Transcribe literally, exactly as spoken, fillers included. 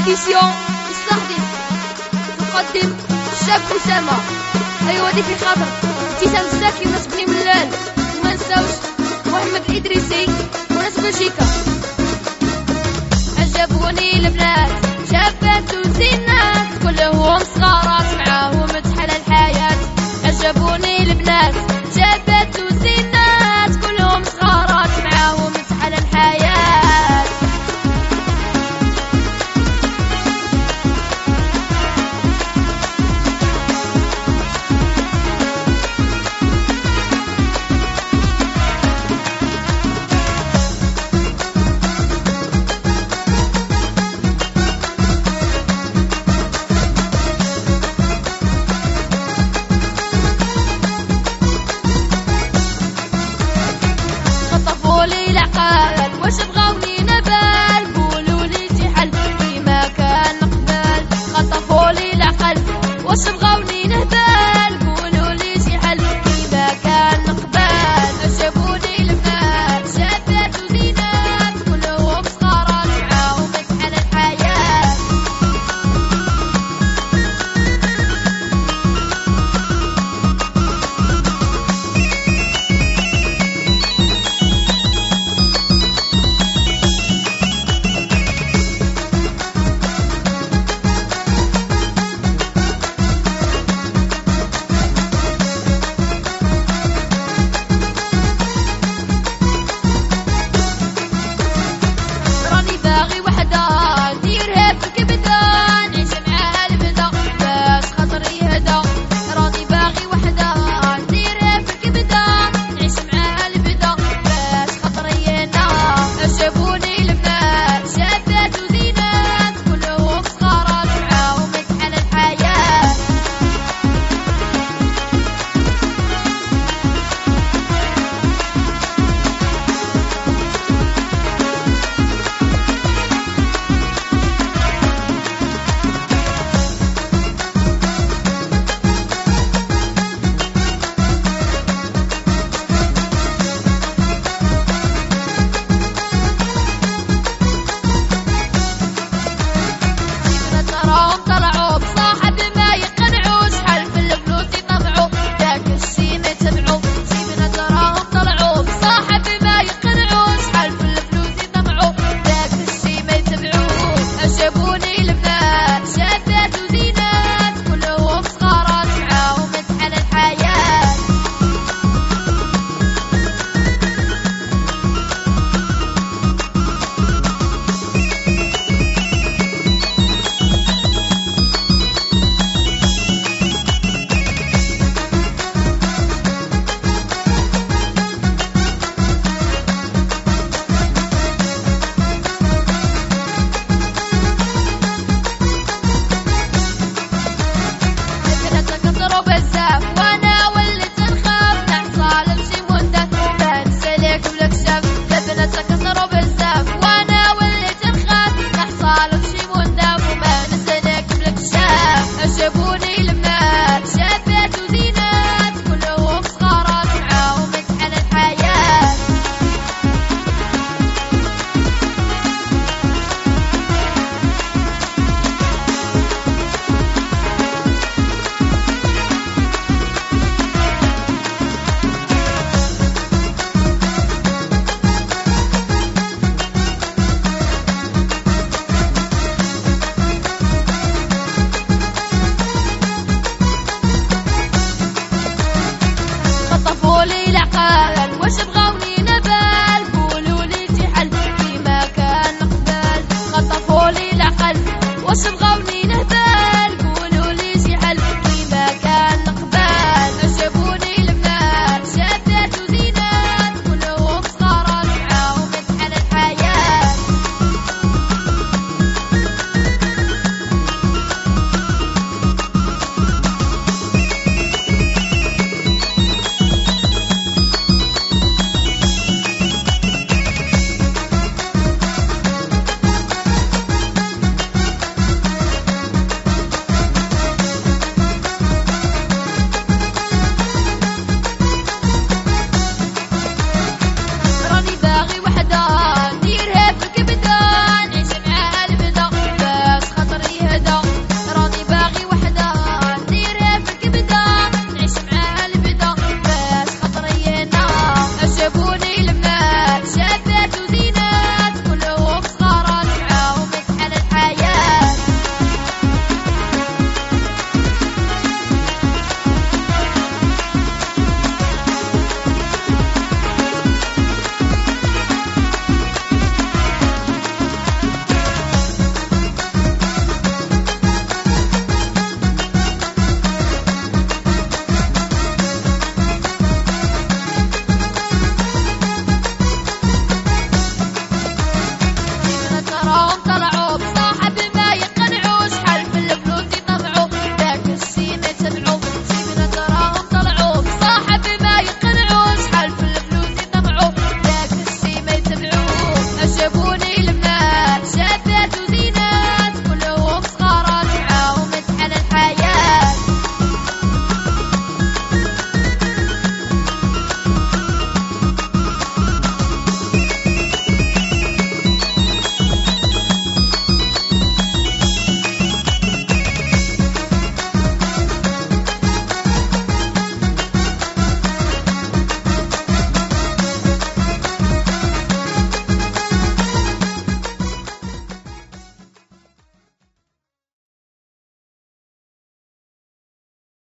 إديسيون استخدم تقدم الشاب أسامة. أيوا دي في خاطر ابتسام الزاكي وناس بني ملال، وما نساوش محمد الإدريسي وناس بلجيكا. عجبوني البنات شابات وزينات كلهم صغارات معاهم تحلى الحياة. عجبوني البنات شابات وزينات كلهم صغارات معاهم تحلى الحياة. واش بغاوني نبال قولوا لي شي حل كيما كان نقبل. خطفولي العقل واش بغاوني نهبل قولوا لي شي حل كيما كان نقبل. عجبوني البنات شابات وزينات كلهم صغارات معاهم تحلى الحياة. باغي وحدة نديرها في الكبدة نعيش معاها البدا باش خاطري هدا. راني باغي وحدة نديرها في الكبدة نعيش معاها البدا باش خاطري انا. عجبوني البنات شابات وزينات كلهم صغارات معاهم تحلى الحياة. راهم طلعوا بصاحب ما يقنعوا شحال في الفلوس يطمعوا داك الشي ما يتبعوا. سيبنا تراهم طلعوا بصاحب ما يقنعوا شحال في الفلوس يطمعوا داك الشي ما يتبعوا. عجبوني البنات شابات وزينات كلهم صغارات معاهم تحلى الحياة. بزاف وانا وليت نخاف نحصل نمشي وندف وما نسالك بلا كشاف. البنات كسروا بزاف وانا وليت نخاف نحصل نمشي وندف وما نسالك بلا كشاف. عجبوني البنات شابات وزينات كلهم صغارات معاهم تحلى الحياة. خطفولي العقل واش بغاوني نبال قولوا لي شي حل كيما كان نقبل. خطفولي العقل واش بغاوني